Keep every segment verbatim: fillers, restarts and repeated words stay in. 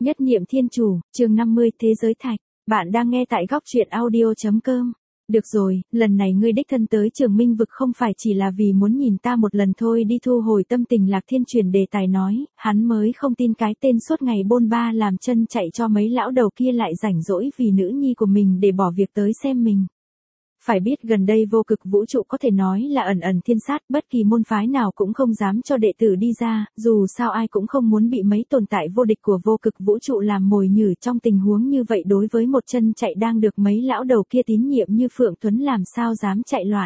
Nhất niệm thiên chủ, chương năm mươi, thế giới thạch. Bạn đang nghe tại góc truyện audio.com. Được rồi, lần này ngươi đích thân tới Trường Minh vực không phải chỉ là vì muốn nhìn ta một lần thôi đi thu hồi tâm tình. Lạc Thiên chuyển đề tài nói, hắn mới không tin cái tên suốt ngày bôn ba làm chân chạy cho mấy lão đầu kia lại rảnh rỗi vì nữ nhi của mình để bỏ việc tới xem mình. Phải biết gần đây vô cực vũ trụ có thể nói là ẩn ẩn thiên sát, bất kỳ môn phái nào cũng không dám cho đệ tử đi ra, dù sao ai cũng không muốn bị mấy tồn tại vô địch của vô cực vũ trụ làm mồi nhử. Trong tình huống như vậy đối với một chân chạy đang được mấy lão đầu kia tín nhiệm như Phượng Tuấn làm sao dám chạy loạn.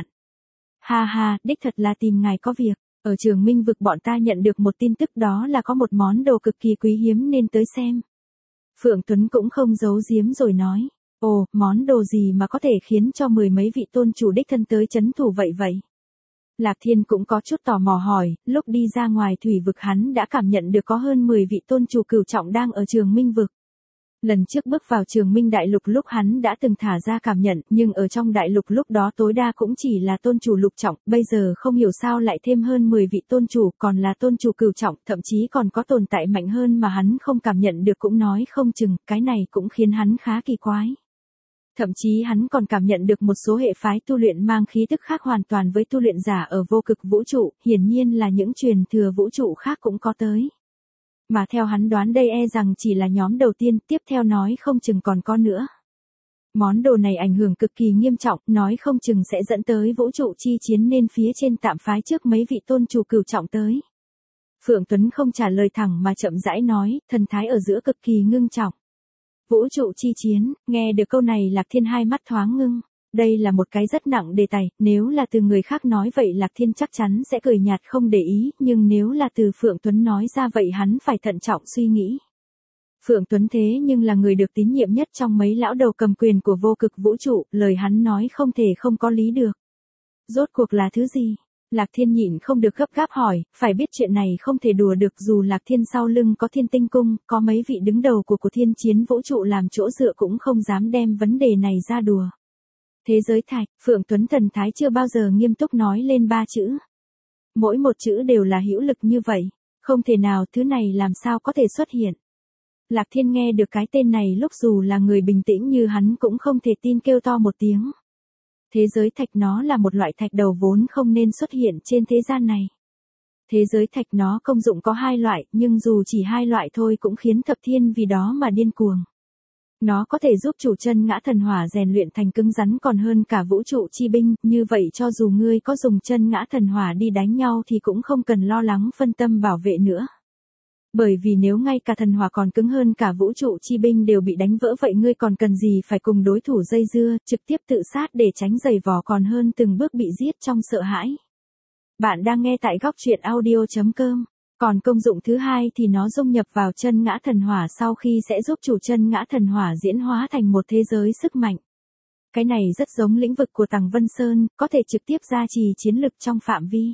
Ha ha, đích thật là tìm ngài có việc. Ở Trường Minh vực bọn ta nhận được một tin tức, đó là có một món đồ cực kỳ quý hiếm nên tới xem. Phượng Tuấn cũng không giấu giếm rồi nói. Ồ, món đồ gì mà có thể khiến cho mười mấy vị tôn chủ đích thân tới chấn thủ vậy vậy? Lạc Thiên cũng có chút tò mò hỏi, lúc đi ra ngoài thủy vực hắn đã cảm nhận được có hơn mười vị tôn chủ cửu trọng đang ở Trường Minh vực. Lần trước bước vào Trường Minh đại lục lúc hắn đã từng thả ra cảm nhận, nhưng ở trong đại lục lúc đó tối đa cũng chỉ là tôn chủ lục trọng, bây giờ không hiểu sao lại thêm hơn mười vị tôn chủ, còn là tôn chủ cửu trọng, thậm chí còn có tồn tại mạnh hơn mà hắn không cảm nhận được cũng nói không chừng, cái này cũng khiến hắn khá kỳ quái. Thậm chí hắn còn cảm nhận được một số hệ phái tu luyện mang khí tức khác hoàn toàn với tu luyện giả ở vô cực vũ trụ, hiển nhiên là những truyền thừa vũ trụ khác cũng có tới. Mà theo hắn đoán đây e rằng chỉ là nhóm đầu tiên, tiếp theo nói không chừng còn có nữa. Món đồ này ảnh hưởng cực kỳ nghiêm trọng, nói không chừng sẽ dẫn tới vũ trụ chi chiến nên phía trên tạm phái trước mấy vị tôn chủ cửu trọng tới. Phượng Tuấn không trả lời thẳng mà chậm rãi nói, thần thái ở giữa cực kỳ ngưng trọng. Vũ trụ chi chiến, nghe được câu này Lạc Thiên hai mắt thoáng ngưng. Đây là một cái rất nặng đề tài, nếu là từ người khác nói vậy Lạc Thiên chắc chắn sẽ cười nhạt không để ý, nhưng nếu là từ Phượng Tuấn nói ra vậy hắn phải thận trọng suy nghĩ. Phượng Tuấn thế nhưng là người được tín nhiệm nhất trong mấy lão đầu cầm quyền của vô cực vũ trụ, lời hắn nói không thể không có lý được. Rốt cuộc là thứ gì? Lạc Thiên nhịn không được gấp gáp hỏi, phải biết chuyện này không thể đùa được, dù Lạc Thiên sau lưng có Thiên Tinh Cung, có mấy vị đứng đầu của của thiên chiến vũ trụ làm chỗ dựa cũng không dám đem vấn đề này ra đùa. Thế giới thạch, Phượng Tuấn thần thái chưa bao giờ nghiêm túc nói lên ba chữ. Mỗi một chữ đều là hữu lực như vậy, không thể nào, thứ này làm sao có thể xuất hiện. Lạc Thiên nghe được cái tên này lúc dù là người bình tĩnh như hắn cũng không thể tin, kêu to một tiếng. Thế giới thạch nó là một loại thạch đầu vốn không nên xuất hiện trên thế gian này. Thế giới thạch nó công dụng có hai loại, nhưng dù chỉ hai loại thôi cũng khiến thập thiên vì đó mà điên cuồng. Nó có thể giúp chủ chân ngã thần hỏa rèn luyện thành cứng rắn còn hơn cả vũ trụ chi binh, như vậy cho dù ngươi có dùng chân ngã thần hỏa đi đánh nhau thì cũng không cần lo lắng phân tâm bảo vệ nữa. Bởi vì nếu ngay cả thần hỏa còn cứng hơn cả vũ trụ chi binh đều bị đánh vỡ vậy ngươi còn cần gì phải cùng đối thủ dây dưa, trực tiếp tự sát để tránh giày vò còn hơn từng bước bị giết trong sợ hãi. Bạn đang nghe tại góc truyện audio.com. Còn công dụng thứ hai thì nó dung nhập vào chân ngã thần hỏa sau khi sẽ giúp chủ chân ngã thần hỏa diễn hóa thành một thế giới sức mạnh. Cái này rất giống lĩnh vực của Tằng Vân Sơn, có thể trực tiếp gia trì chiến lực trong phạm vi.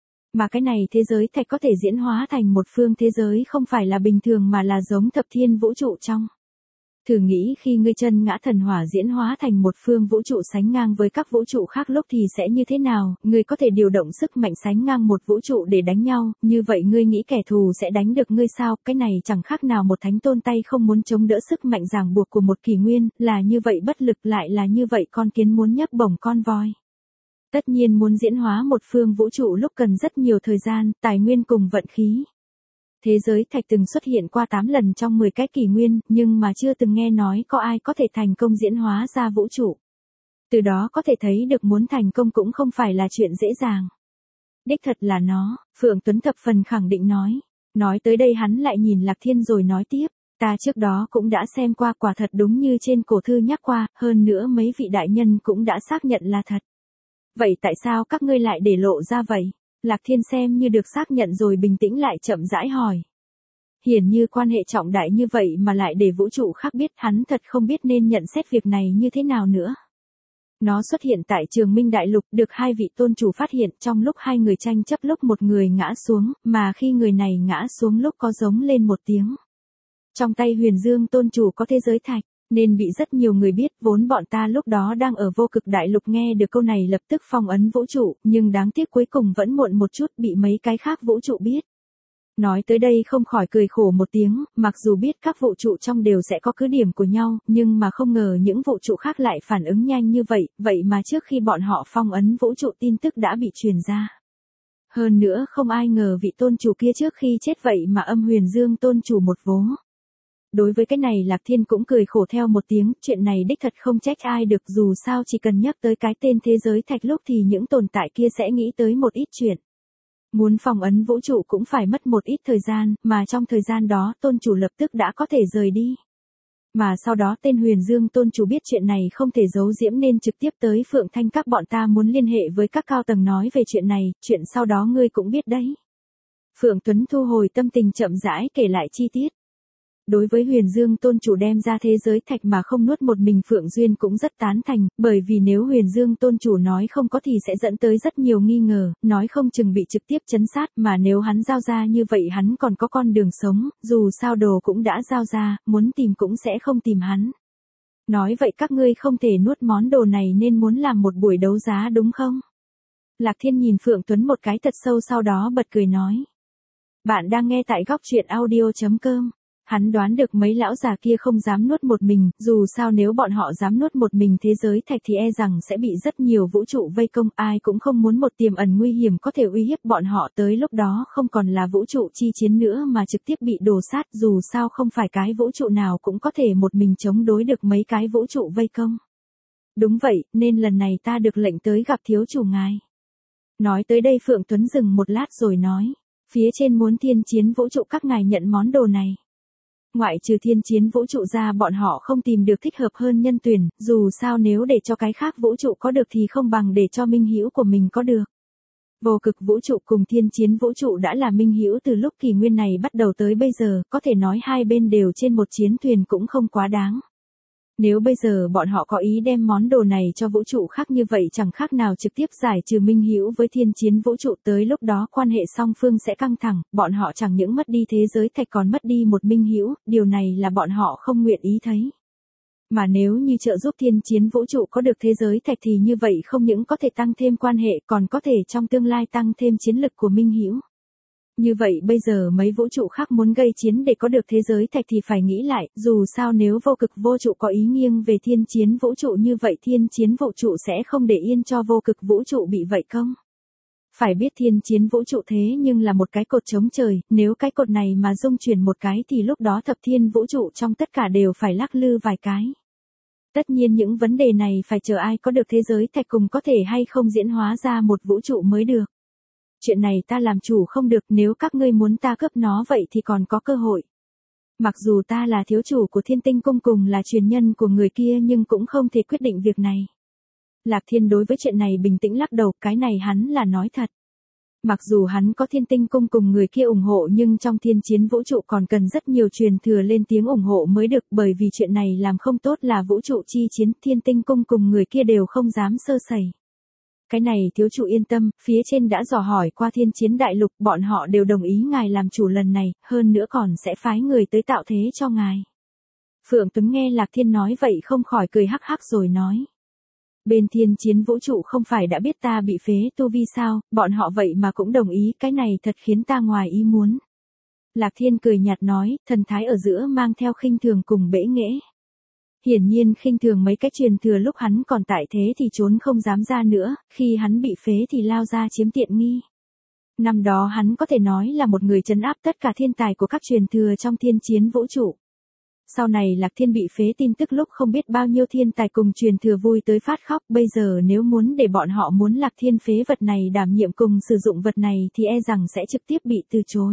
Mà cái này thế giới thạch có thể diễn hóa thành một phương thế giới không phải là bình thường mà là giống thập thiên vũ trụ trong. Thử nghĩ khi ngươi chân ngã thần hỏa diễn hóa thành một phương vũ trụ sánh ngang với các vũ trụ khác lúc thì sẽ như thế nào, ngươi có thể điều động sức mạnh sánh ngang một vũ trụ để đánh nhau, như vậy ngươi nghĩ kẻ thù sẽ đánh được ngươi sao, cái này chẳng khác nào một thánh tôn tay không muốn chống đỡ sức mạnh ràng buộc của một kỷ nguyên, là như vậy bất lực lại là như vậy con kiến muốn nhấc bổng con voi. Tất nhiên muốn diễn hóa một phương vũ trụ lúc cần rất nhiều thời gian, tài nguyên cùng vận khí. Thế giới thạch từng xuất hiện qua tám lần trong mười cái kỷ nguyên, nhưng mà chưa từng nghe nói có ai có thể thành công diễn hóa ra vũ trụ. Từ đó có thể thấy được muốn thành công cũng không phải là chuyện dễ dàng. Đích thật là nó, Phượng Tuấn thập phần khẳng định nói. Nói tới đây hắn lại nhìn Lạc Thiên rồi nói tiếp, ta trước đó cũng đã xem qua, quả thật đúng như trên cổ thư nhắc qua, hơn nữa mấy vị đại nhân cũng đã xác nhận là thật. Vậy tại sao các ngươi lại để lộ ra vậy? Lạc Thiên xem như được xác nhận rồi bình tĩnh lại chậm rãi hỏi. Hiển như quan hệ trọng đại như vậy mà lại để vũ trụ khác biết, hắn thật không biết nên nhận xét việc này như thế nào nữa. Nó xuất hiện tại Trường Minh đại lục, được hai vị tôn chủ phát hiện trong lúc hai người tranh chấp lúc một người ngã xuống, mà khi người này ngã xuống lúc có giống lên một tiếng. Trong tay Huyền Dương tôn chủ có thế giới thạch. Nên bị rất nhiều người biết, vốn bọn ta lúc đó đang ở vô cực đại lục nghe được câu này lập tức phong ấn vũ trụ, nhưng đáng tiếc cuối cùng vẫn muộn một chút bị mấy cái khác vũ trụ biết. Nói tới đây không khỏi cười khổ một tiếng, mặc dù biết các vũ trụ trong đều sẽ có cứ điểm của nhau, nhưng mà không ngờ những vũ trụ khác lại phản ứng nhanh như vậy, vậy mà trước khi bọn họ phong ấn vũ trụ tin tức đã bị truyền ra. Hơn nữa không ai ngờ vị tôn chủ kia trước khi chết vậy mà âm Huyền Dương tôn chủ một vố. Đối với cái này Lạc Thiên cũng cười khổ theo một tiếng, chuyện này đích thật không trách ai được, dù sao chỉ cần nhắc tới cái tên thế giới thạch lúc thì những tồn tại kia sẽ nghĩ tới một ít chuyện. Muốn phong ấn vũ trụ cũng phải mất một ít thời gian, mà trong thời gian đó tôn chủ lập tức đã có thể rời đi. Mà sau đó tên Huyền Dương tôn chủ biết chuyện này không thể giấu giếm nên trực tiếp tới Phượng Thanh các bọn ta muốn liên hệ với các cao tầng nói về chuyện này, chuyện sau đó ngươi cũng biết đấy. Phượng Tuấn thu hồi tâm tình chậm rãi kể lại chi tiết. Đối với Huyền Dương tôn chủ đem ra thế giới thạch mà không nuốt một mình Phượng Duyên cũng rất tán thành, bởi vì nếu Huyền Dương tôn chủ nói không có thì sẽ dẫn tới rất nhiều nghi ngờ, nói không chừng bị trực tiếp trấn sát, mà nếu hắn giao ra như vậy hắn còn có con đường sống, dù sao đồ cũng đã giao ra, muốn tìm cũng sẽ không tìm hắn. Nói vậy các ngươi không thể nuốt món đồ này nên muốn làm một buổi đấu giá đúng không? Lạc Thiên nhìn Phượng Tuấn một cái thật sâu sau đó bật cười nói. Bạn đang nghe tại góc truyện audio chấm com. Hắn đoán được mấy lão già kia không dám nuốt một mình, dù sao nếu bọn họ dám nuốt một mình thế giới thạch thì e rằng sẽ bị rất nhiều vũ trụ vây công, ai cũng không muốn một tiềm ẩn nguy hiểm có thể uy hiếp bọn họ, tới lúc đó không còn là vũ trụ chi chiến nữa mà trực tiếp bị đổ sát, dù sao không phải cái vũ trụ nào cũng có thể một mình chống đối được mấy cái vũ trụ vây công. Đúng vậy, nên lần này ta được lệnh tới gặp thiếu chủ ngài. Nói tới đây Phượng Tuấn dừng một lát rồi nói, phía trên muốn thiên chiến vũ trụ các ngài nhận món đồ này. Ngoại trừ thiên chiến vũ trụ ra bọn họ không tìm được thích hợp hơn nhân tuyển, dù sao nếu để cho cái khác vũ trụ có được thì không bằng để cho minh hữu của mình có được. Vô cực vũ trụ cùng thiên chiến vũ trụ đã là minh hữu từ lúc kỷ nguyên này bắt đầu tới bây giờ, có thể nói hai bên đều trên một chiến thuyền cũng không quá đáng. Nếu bây giờ bọn họ có ý đem món đồ này cho vũ trụ khác như vậy chẳng khác nào trực tiếp giải trừ minh hữu với thiên chiến vũ trụ, tới lúc đó quan hệ song phương sẽ căng thẳng, bọn họ chẳng những mất đi thế giới thạch còn mất đi một minh hữu, điều này là bọn họ không nguyện ý thấy. Mà nếu như trợ giúp thiên chiến vũ trụ có được thế giới thạch thì như vậy không những có thể tăng thêm quan hệ còn có thể trong tương lai tăng thêm chiến lực của minh hữu. Như vậy bây giờ mấy vũ trụ khác muốn gây chiến để có được thế giới thạch thì phải nghĩ lại, dù sao nếu vô cực vô trụ có ý nghiêng về thiên chiến vũ trụ như vậy thiên chiến vũ trụ sẽ không để yên cho vô cực vũ trụ bị vậy công. Phải biết thiên chiến vũ trụ thế nhưng là một cái cột chống trời, nếu cái cột này mà rung chuyển một cái thì lúc đó thập thiên vũ trụ trong tất cả đều phải lắc lư vài cái. Tất nhiên những vấn đề này phải chờ ai có được thế giới thạch cùng có thể hay không diễn hóa ra một vũ trụ mới được. Chuyện này ta làm chủ không được, nếu các ngươi muốn ta cướp nó vậy thì còn có cơ hội. Mặc dù ta là thiếu chủ của Thiên Tinh Cung cùng là truyền nhân của người kia nhưng cũng không thể quyết định việc này. Lạc Thiên đối với chuyện này bình tĩnh lắc đầu, cái này hắn là nói thật. Mặc dù hắn có Thiên Tinh Cung cùng người kia ủng hộ nhưng trong thiên chiến vũ trụ còn cần rất nhiều truyền thừa lên tiếng ủng hộ mới được, bởi vì chuyện này làm không tốt là vũ trụ chi chiến, Thiên Tinh Cung cùng người kia đều không dám sơ sẩy. Cái này thiếu chủ yên tâm, phía trên đã dò hỏi qua thiên chiến đại lục, bọn họ đều đồng ý ngài làm chủ lần này, hơn nữa còn sẽ phái người tới tạo thế cho ngài. Phượng Tuấn nghe Lạc Thiên nói vậy không khỏi cười hắc hắc rồi nói. Bên thiên chiến vũ trụ không phải đã biết ta bị phế tu vi sao, bọn họ vậy mà cũng đồng ý, cái này thật khiến ta ngoài ý muốn. Lạc Thiên cười nhạt nói, thần thái ở giữa mang theo khinh thường cùng bẽ nghễ. Hiển nhiên khinh thường mấy cái truyền thừa lúc hắn còn tại thế thì trốn không dám ra nữa, khi hắn bị phế thì lao ra chiếm tiện nghi. Năm đó hắn có thể nói là một người trấn áp tất cả thiên tài của các truyền thừa trong thiên chiến vũ trụ. Sau này Lạc Thiên bị phế tin tức lúc không biết bao nhiêu thiên tài cùng truyền thừa vui tới phát khóc, bây giờ nếu muốn để bọn họ muốn Lạc Thiên phế vật này đảm nhiệm cùng sử dụng vật này thì e rằng sẽ trực tiếp bị từ chối.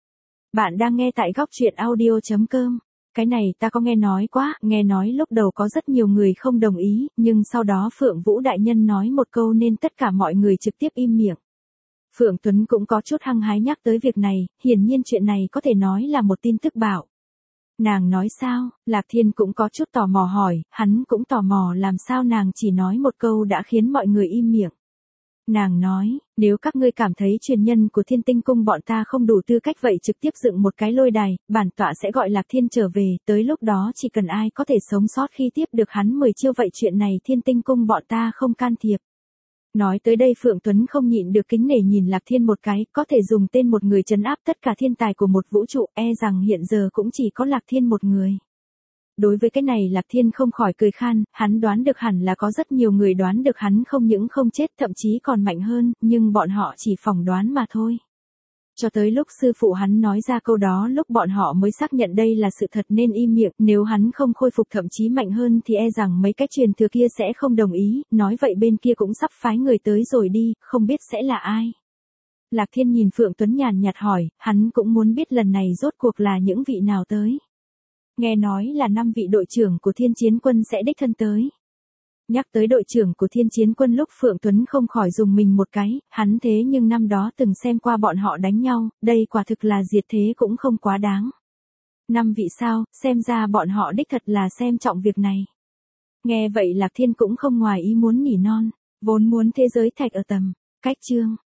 Bạn đang nghe tại góc truyện audio chấm com. Cái này ta có nghe nói quá, nghe nói lúc đầu có rất nhiều người không đồng ý, nhưng sau đó Phượng Vũ Đại Nhân nói một câu nên tất cả mọi người trực tiếp im miệng. Phượng Tuấn cũng có chút hăng hái nhắc tới việc này, hiển nhiên chuyện này có thể nói là một tin tức bạo. Nàng nói sao, Lạc Thiên cũng có chút tò mò hỏi, hắn cũng tò mò làm sao nàng chỉ nói một câu đã khiến mọi người im miệng. Nàng nói, nếu các ngươi cảm thấy truyền nhân của Thiên Tinh Cung bọn ta không đủ tư cách vậy trực tiếp dựng một cái lôi đài, bản tọa sẽ gọi Lạc Thiên trở về, tới lúc đó chỉ cần ai có thể sống sót khi tiếp được hắn mười chiêu vậy chuyện này Thiên Tinh Cung bọn ta không can thiệp. Nói tới đây Phượng Tuấn không nhịn được kính nể nhìn Lạc Thiên một cái, có thể dùng tên một người trấn áp tất cả thiên tài của một vũ trụ, e rằng hiện giờ cũng chỉ có Lạc Thiên một người. Đối với cái này Lạc Thiên không khỏi cười khan, hắn đoán được hẳn là có rất nhiều người đoán được hắn không những không chết thậm chí còn mạnh hơn, nhưng bọn họ chỉ phỏng đoán mà thôi. Cho tới lúc sư phụ hắn nói ra câu đó lúc bọn họ mới xác nhận đây là sự thật nên im miệng, nếu hắn không khôi phục thậm chí mạnh hơn thì e rằng mấy cái truyền thừa kia sẽ không đồng ý, nói vậy bên kia cũng sắp phái người tới rồi đi, không biết sẽ là ai. Lạc Thiên nhìn Phượng Tuấn nhàn nhạt hỏi, hắn cũng muốn biết lần này rốt cuộc là những vị nào tới. Nghe nói là năm vị đội trưởng của Thiên Chiến Quân sẽ đích thân tới. Nhắc tới đội trưởng của Thiên Chiến Quân lúc Phượng Tuấn không khỏi dùng mình một cái, hắn thế nhưng năm đó từng xem qua bọn họ đánh nhau, đây quả thực là diệt thế cũng không quá đáng. Năm vị sao, xem ra bọn họ đích thật là xem trọng việc này. Nghe vậy Lạc Thiên cũng không ngoài ý muốn nỉ non, vốn muốn thế giới thạch ở tầm, cách chương.